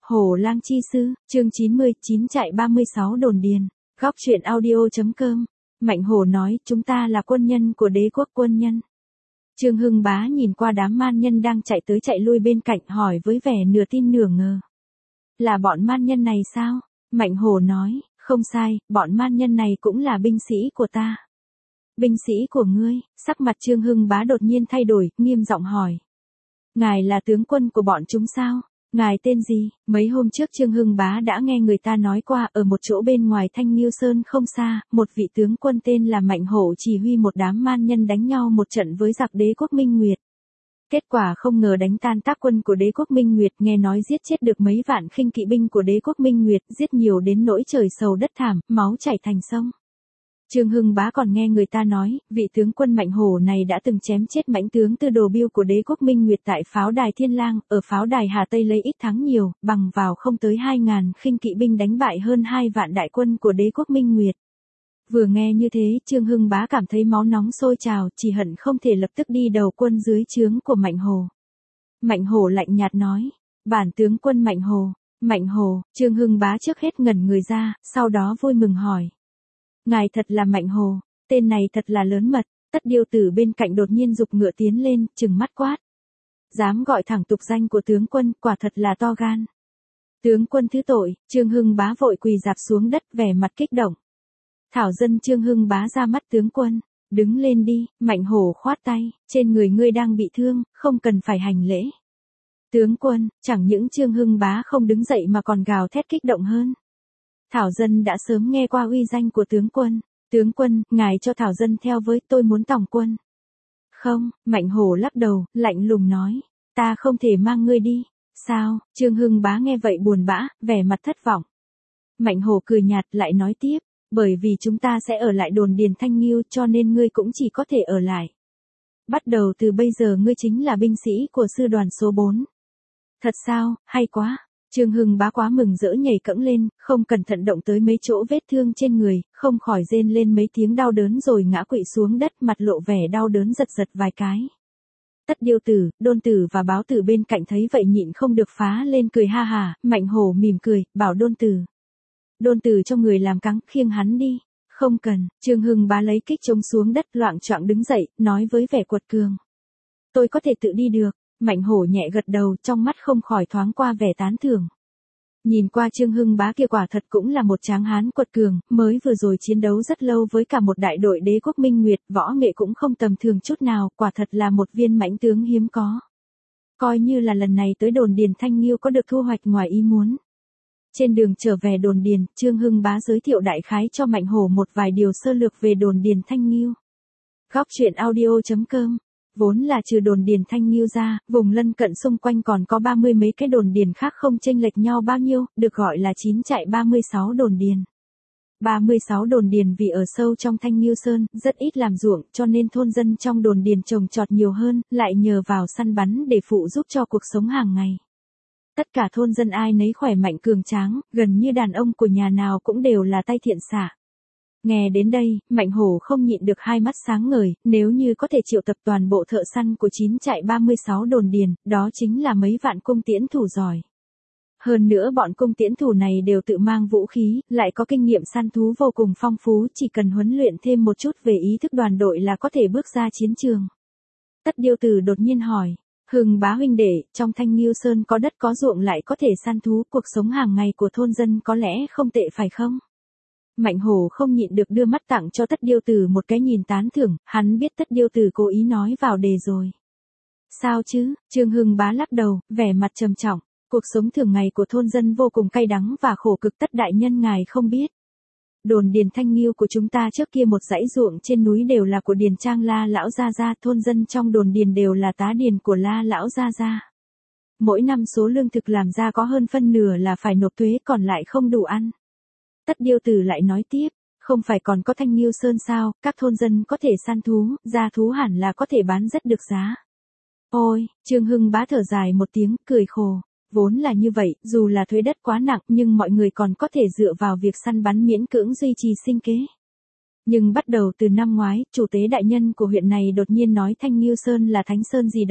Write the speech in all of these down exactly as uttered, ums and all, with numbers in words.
Hổ lang chi sư, chương chín mươi chín chạy ba mươi sáu đồn điền. Góc truyện audio.com. Mạnh Hổ nói, chúng ta là quân nhân của đế quốc quân nhân. Trương Hưng Bá nhìn qua đám man nhân đang chạy tới chạy lui bên cạnh hỏi với vẻ nửa tin nửa ngờ. Là bọn man nhân này sao? Mạnh Hổ nói, không sai, bọn man nhân này cũng là binh sĩ của ta. Binh sĩ của ngươi? Sắc mặt Trương Hưng Bá đột nhiên thay đổi, nghiêm giọng hỏi. Ngài là tướng quân của bọn chúng sao? Ngài tên gì? Mấy hôm trước Trương Hưng Bá đã nghe người ta nói qua ở một chỗ bên ngoài Thanh Nghiêu Sơn không xa, một vị tướng quân tên là Mạnh Hổ chỉ huy một đám man nhân đánh nhau một trận với giặc đế quốc Minh Nguyệt. Kết quả không ngờ đánh tan tác quân của đế quốc Minh Nguyệt, nghe nói giết chết được mấy vạn khinh kỵ binh của đế quốc Minh Nguyệt, giết nhiều đến nỗi trời sầu đất thảm, máu chảy thành sông. Trương Hưng Bá còn nghe người ta nói, vị tướng quân Mạnh Hổ này đã từng chém chết mãnh tướng Tư Đồ Biêu của đế quốc Minh Nguyệt tại pháo đài Thiên Lang, ở pháo đài Hà Tây lấy ít thắng nhiều, bằng vào không tới hai ngàn khinh kỵ binh đánh bại hơn hai vạn đại quân của đế quốc Minh Nguyệt. Vừa nghe như thế, Trương Hưng Bá cảm thấy máu nóng sôi trào, chỉ hận không thể lập tức đi đầu quân dưới trướng của Mạnh Hổ. Mạnh Hổ lạnh nhạt nói, bản tướng quân Mạnh Hổ. Mạnh Hổ, Trương Hưng Bá trước hết ngẩn người ra, sau đó vui mừng hỏi. Ngài thật là Mạnh Hổ, tên này thật là lớn mật. Tất Điêu Tử bên cạnh đột nhiên giục ngựa tiến lên, trừng mắt quát. Dám gọi thẳng tục danh của tướng quân, quả thật là to gan. Tướng quân thứ tội. Trương Hưng Bá vội quỳ rạp xuống đất, vẻ mặt kích động. Thảo dân Trương Hưng Bá ra mắt tướng quân. Đứng lên đi. Mạnh Hổ khoát tay, trên người ngươi đang bị thương, không cần phải hành lễ. Tướng quân, chẳng những Trương Hưng Bá không đứng dậy mà còn gào thét kích động hơn. Thảo dân đã sớm nghe qua uy danh của tướng quân. Tướng quân, ngài cho Thảo dân theo với, tôi muốn tòng quân. Không, Mạnh Hổ lắc đầu, lạnh lùng nói. Ta không thể mang ngươi đi. Sao? Trương Hưng Bá nghe vậy buồn bã, vẻ mặt thất vọng. Mạnh Hổ cười nhạt lại nói tiếp. Bởi vì chúng ta sẽ ở lại đồn điền Thanh Nghiêu, cho nên ngươi cũng chỉ có thể ở lại. Bắt đầu từ bây giờ ngươi chính là binh sĩ của sư đoàn số bốn. Thật sao? Hay quá. Trương Hưng Bá quá mừng rỡ nhảy cẫng lên, không cẩn thận động tới mấy chỗ vết thương trên người, không khỏi rên lên mấy tiếng đau đớn rồi ngã quỵ xuống đất, mặt lộ vẻ đau đớn giật giật vài cái. Tất Điêu Tử, Đôn Tử và Báo Tử bên cạnh thấy vậy nhịn không được phá lên cười ha hà. Mạnh Hổ mỉm cười, bảo Đôn Tử. Đôn Tử cho người làm cáng, khiêng hắn đi. Không cần. Trương Hưng Bá lấy kích chống xuống đất, loạng choạng đứng dậy, nói với vẻ quật cường. Tôi có thể tự đi được. Mạnh Hổ nhẹ gật đầu, trong mắt không khỏi thoáng qua vẻ tán thưởng. Nhìn qua Trương Hưng Bá kia quả thật cũng là một tráng hán quật cường, mới vừa rồi chiến đấu rất lâu với cả một đại đội đế quốc Minh Nguyệt, võ nghệ cũng không tầm thường chút nào, quả thật là một viên mãnh tướng hiếm có. Coi như là lần này tới đồn điền Thanh Nghiêu có được thu hoạch ngoài ý muốn. Trên đường trở về đồn điền, Trương Hưng Bá giới thiệu đại khái cho Mạnh Hổ một vài điều sơ lược về đồn điền Thanh Nghiêu. Góc truyện audio.com. Vốn là trừ đồn điền Thanh Nghiêu ra, vùng lân cận xung quanh còn có ba mươi mấy cái đồn điền khác không chênh lệch nhau bao nhiêu, được gọi là chín chạy ba mươi sáu đồn điền. ba mươi sáu đồn điền vì ở sâu trong Thanh Nghiêu Sơn, rất ít làm ruộng, cho nên thôn dân trong đồn điền trồng trọt nhiều hơn, lại nhờ vào săn bắn để phụ giúp cho cuộc sống hàng ngày. Tất cả thôn dân ai nấy khỏe mạnh cường tráng, gần như đàn ông của nhà nào cũng đều là tay thiện xạ. Nghe đến đây, Mạnh Hổ không nhịn được hai mắt sáng ngời, nếu như có thể triệu tập toàn bộ thợ săn của chín chạy ba mươi sáu đồn điền, đó chính là mấy vạn cung tiễn thủ giỏi. Hơn nữa bọn cung tiễn thủ này đều tự mang vũ khí, lại có kinh nghiệm săn thú vô cùng phong phú, chỉ cần huấn luyện thêm một chút về ý thức đoàn đội là có thể bước ra chiến trường. Tất Điêu Tử đột nhiên hỏi, Hưng Bá huynh đệ, trong Thanh Nghiêu Sơn có đất có ruộng lại có thể săn thú, cuộc sống hàng ngày của thôn dân có lẽ không tệ phải không? Mạnh Hổ không nhịn được đưa mắt tặng cho Tất Điêu Tử một cái nhìn tán thưởng, hắn biết Tất Điêu Tử cố ý nói vào đề rồi. Sao chứ? Trương Hưng Bá lắc đầu, vẻ mặt trầm trọng, cuộc sống thường ngày của thôn dân vô cùng cay đắng và khổ cực, Tất đại nhân ngài không biết. Đồn điền Thanh Nghiêu của chúng ta trước kia một dãy ruộng trên núi đều là của điền trang La lão gia gia, thôn dân trong đồn điền đều là tá điền của La lão gia gia. Mỗi năm số lương thực làm ra có hơn phân nửa là phải nộp thuế, còn lại không đủ ăn. Tất Điêu Tử lại nói tiếp, không phải còn có Thanh Nghiêu Sơn sao, các thôn dân có thể săn thú, ra thú hẳn là có thể bán rất được giá. Ôi, Trương Hưng Bá thở dài một tiếng, cười khổ, vốn là như vậy, dù là thuế đất quá nặng nhưng mọi người còn có thể dựa vào việc săn bắn miễn cưỡng duy trì sinh kế. Nhưng bắt đầu từ năm ngoái, chủ tế đại nhân của huyện này đột nhiên nói Thanh Nghiêu Sơn là thánh sơn gì đó,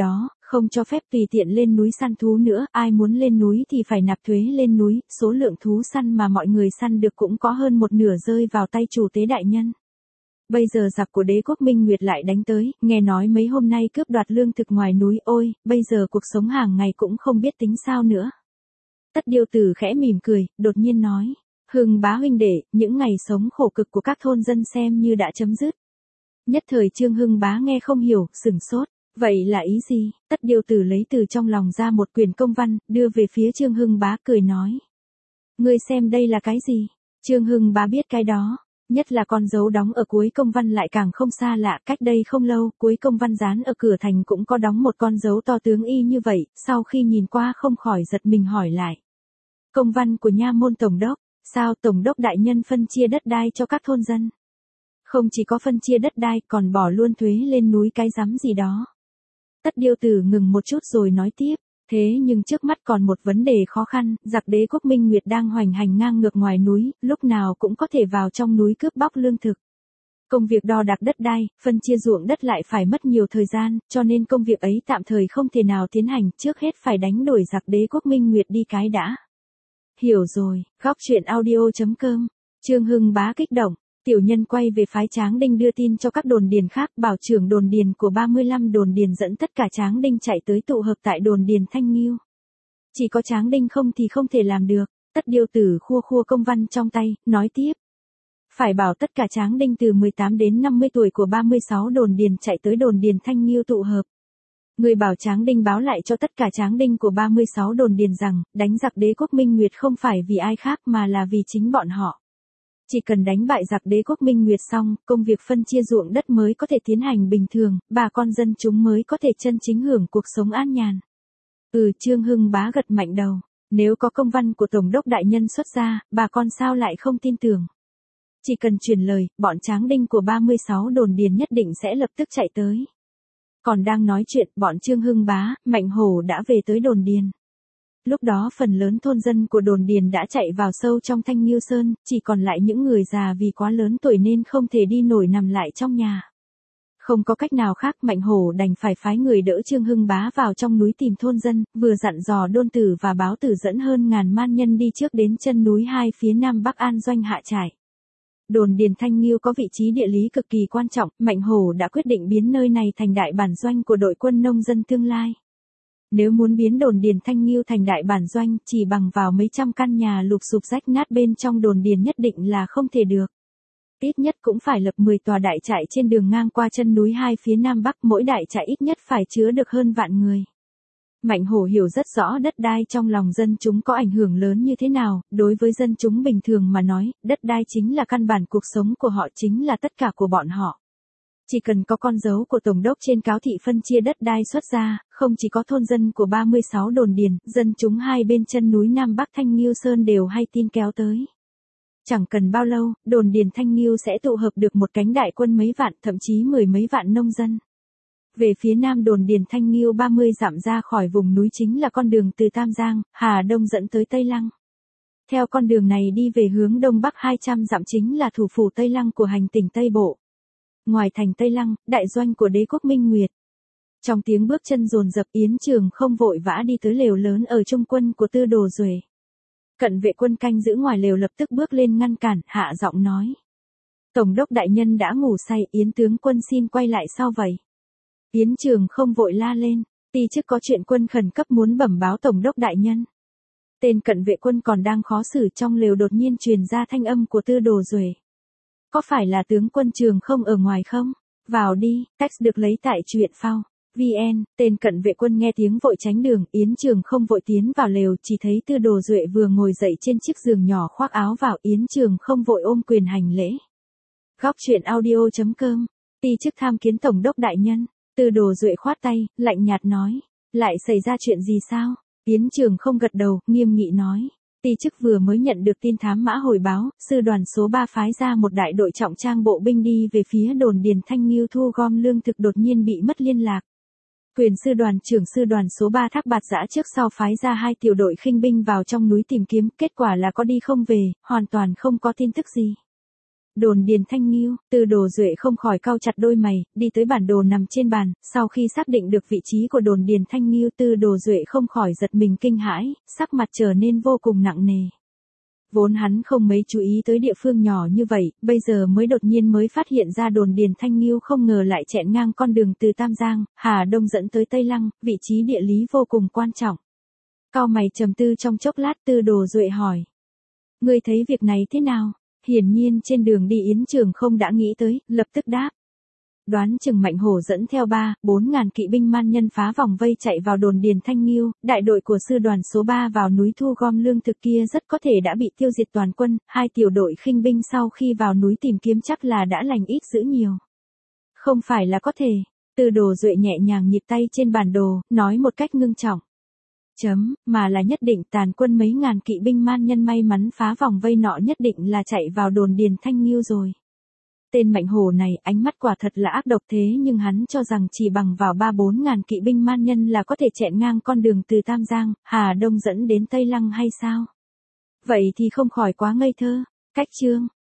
không cho phép tùy tiện lên núi săn thú nữa, ai muốn lên núi thì phải nạp thuế lên núi, số lượng thú săn mà mọi người săn được cũng có hơn một nửa rơi vào tay chủ tế đại nhân. Bây giờ giặc của đế quốc Minh Nguyệt lại đánh tới, nghe nói mấy hôm nay cướp đoạt lương thực ngoài núi, ôi, bây giờ cuộc sống hàng ngày cũng không biết tính sao nữa. Tất Điêu Tử khẽ mỉm cười, đột nhiên nói, Hưng bá huynh đệ, những ngày sống khổ cực của các thôn dân xem như đã chấm dứt. Nhất thời Trương Hưng bá nghe không hiểu, sửng sốt, vậy là ý gì? Tất Điêu Tử lấy từ trong lòng ra một quyển công văn, đưa về phía Trương Hưng bá cười nói. Ngươi xem đây là cái gì? Trương Hưng bá biết cái đó. Nhất là con dấu đóng ở cuối công văn lại càng không xa lạ, cách đây không lâu, cuối công văn dán ở cửa thành cũng có đóng một con dấu to tướng y như vậy, sau khi nhìn qua không khỏi giật mình hỏi lại. Công văn của nha môn tổng đốc, sao tổng đốc đại nhân phân chia đất đai cho các thôn dân? Không chỉ có phân chia đất đai, còn bỏ luôn thuế lên núi cái rắm gì đó. Tất Điêu Tử ngừng một chút rồi nói tiếp. Thế nhưng trước mắt còn một vấn đề khó khăn, giặc đế quốc Minh Nguyệt đang hoành hành ngang ngược ngoài núi, lúc nào cũng có thể vào trong núi cướp bóc lương thực. Công việc đo đạc đất đai, phân chia ruộng đất lại phải mất nhiều thời gian, cho nên công việc ấy tạm thời không thể nào tiến hành, trước hết phải đánh đuổi giặc đế quốc Minh Nguyệt đi cái đã. Hiểu rồi, góc truyện audio chấm com, Trương Hưng bá kích động. Tiểu nhân quay về phái Tráng Đinh đưa tin cho các đồn điền khác, bảo trưởng đồn điền của ba mươi lăm đồn điền dẫn tất cả Tráng Đinh chạy tới tụ hợp tại đồn điền Thanh Nghiêu. Chỉ có Tráng Đinh không thì không thể làm được. Tất Điêu Tử khua khua công văn trong tay, nói tiếp. Phải bảo tất cả Tráng Đinh từ mười tám đến năm mươi tuổi của ba mươi sáu đồn điền chạy tới đồn điền Thanh Nghiêu tụ hợp. Người bảo Tráng Đinh báo lại cho tất cả Tráng Đinh của ba mươi sáu đồn điền rằng, đánh giặc đế quốc Minh Nguyệt không phải vì ai khác mà là vì chính bọn họ. Chỉ cần đánh bại giặc đế quốc Minh Nguyệt xong, công việc phân chia ruộng đất mới có thể tiến hành bình thường, bà con dân chúng mới có thể chân chính hưởng cuộc sống an nhàn. Ừ, Trương Hưng bá gật mạnh đầu, nếu có công văn của Tổng đốc đại nhân xuất ra, bà con sao lại không tin tưởng. Chỉ cần truyền lời, bọn Tráng Đinh của ba mươi sáu đồn điền nhất định sẽ lập tức chạy tới. Còn đang nói chuyện, bọn Trương Hưng bá, Mạnh Hổ đã về tới đồn điền. Lúc đó phần lớn thôn dân của đồn điền đã chạy vào sâu trong Thanh Nghiêu Sơn, chỉ còn lại những người già vì quá lớn tuổi nên không thể đi nổi nằm lại trong nhà. Không có cách nào khác, Mạnh Hổ đành phải phái người đỡ Trương Hưng bá vào trong núi tìm thôn dân, vừa dặn dò Đôn Tử và Báo Tử dẫn hơn ngàn man nhân đi trước đến chân núi hai phía nam bắc An Doanh hạ trại. Đồn điền Thanh Nghiêu có vị trí địa lý cực kỳ quan trọng, Mạnh Hổ đã quyết định biến nơi này thành đại bản doanh của đội quân nông dân tương lai. Nếu muốn biến đồn điền Thanh Nghiêu thành đại bản doanh, chỉ bằng vào mấy trăm căn nhà lụp xụp rách nát bên trong đồn điền nhất định là không thể được. Ít nhất cũng phải lập mười tòa đại trại trên đường ngang qua chân núi hai phía nam bắc, mỗi đại trại ít nhất phải chứa được hơn vạn người. Mạnh Hổ hiểu rất rõ đất đai trong lòng dân chúng có ảnh hưởng lớn như thế nào, đối với dân chúng bình thường mà nói, đất đai chính là căn bản cuộc sống của họ, chính là tất cả của bọn họ. Chỉ cần có con dấu của Tổng đốc trên cáo thị phân chia đất đai xuất ra, không chỉ có thôn dân của ba mươi sáu đồn điền, dân chúng hai bên chân núi Nam Bắc Thanh Nghiêu Sơn đều hay tin kéo tới. Chẳng cần bao lâu, đồn điền Thanh Nghiêu sẽ tụ hợp được một cánh đại quân mấy vạn, thậm chí mười mấy vạn nông dân. Về phía nam đồn điền Thanh Nghiêu ba mươi dặm ra khỏi vùng núi chính là con đường từ Tam Giang, Hà Đông dẫn tới Tây Lăng. Theo con đường này đi về hướng đông bắc hai trăm dặm chính là thủ phủ Tây Lăng của hành tỉnh Tây Bộ. Ngoài thành Tây Lăng, đại doanh của đế quốc Minh Nguyệt. Trong tiếng bước chân dồn dập, Yến Trường không vội vã đi tới lều lớn ở trung quân của Tư Đồ Duệ. Cận vệ quân canh giữ ngoài lều lập tức bước lên ngăn cản, hạ giọng nói. Tổng đốc đại nhân đã ngủ say, Yến tướng quân xin quay lại sau vậy. Yến Trường không vội la lên, ti chức có chuyện quân khẩn cấp muốn bẩm báo Tổng đốc đại nhân. Tên cận vệ quân còn đang khó xử, trong lều đột nhiên truyền ra thanh âm của Tư Đồ Duệ. Có phải là tướng quân Trường không ở ngoài không? Vào đi, text được lấy tại truyện phao. vn, tên cận vệ quân nghe tiếng vội tránh đường, Yến Trường không vội tiến vào lều, chỉ thấy Tư Đồ Duệ vừa ngồi dậy trên chiếc giường nhỏ khoác áo vào, Yến Trường không vội ôm quyền hành lễ. Góc truyện audio chấm com, ti chức tham kiến Tổng đốc đại nhân. Tư Đồ Duệ khoát tay, lạnh nhạt nói, lại xảy ra chuyện gì sao? Yến Trường không gật đầu, nghiêm nghị nói. Ti chức vừa mới nhận được tin thám mã hồi báo, sư đoàn số ba phái ra một đại đội trọng trang bộ binh đi về phía đồn điền Thanh Nghiêu thu gom lương thực đột nhiên bị mất liên lạc. Quyền sư đoàn trưởng sư đoàn số ba Thác Bạt Giã trước sau phái ra hai tiểu đội khinh binh vào trong núi tìm kiếm, kết quả là có đi không về, hoàn toàn không có tin tức gì. Đồn Điền Thanh Nghiêu, Từ Đồ Duệ không khỏi cau chặt đôi mày, đi tới bản đồ nằm trên bàn, sau khi xác định được vị trí của đồn Điền Thanh Nghiêu, Từ Đồ Duệ không khỏi giật mình kinh hãi, sắc mặt trở nên vô cùng nặng nề. Vốn hắn không mấy chú ý tới địa phương nhỏ như vậy, bây giờ mới đột nhiên mới phát hiện ra đồn Điền Thanh Nghiêu không ngờ lại chẹn ngang con đường từ Tam Giang, Hà Đông dẫn tới Tây Lăng, vị trí địa lý vô cùng quan trọng. Cau mày trầm tư trong chốc lát, Từ Đồ Duệ hỏi. Ngươi thấy việc này thế nào? Hiển nhiên trên đường đi Yến Trường không đã nghĩ tới, lập tức đáp. Đoán chừng Mạnh Hổ dẫn theo ba, bốn ngàn kỵ binh man nhân phá vòng vây chạy vào đồn Điền Thanh Nghiêu, đại đội của sư đoàn số ba vào núi thu gom lương thực kia rất có thể đã bị tiêu diệt toàn quân, hai tiểu đội khinh binh sau khi vào núi tìm kiếm chắc là đã lành ít dữ nhiều. Không phải là có thể, Từ Đồ Duệ nhẹ nhàng nhịp tay trên bản đồ, nói một cách ngưng trọng. Chấm, mà là nhất định tàn quân mấy ngàn kỵ binh man nhân may mắn phá vòng vây nọ nhất định là chạy vào đồn Điền Thanh Nghiêu rồi. Tên Mạnh Hổ này ánh mắt quả thật là ác độc thế nhưng hắn cho rằng chỉ bằng vào ba bốn ngàn kỵ binh man nhân là có thể chẹn ngang con đường từ Tam Giang, Hà Đông dẫn đến Tây Lăng hay sao? Vậy thì không khỏi quá ngây thơ. Cách chương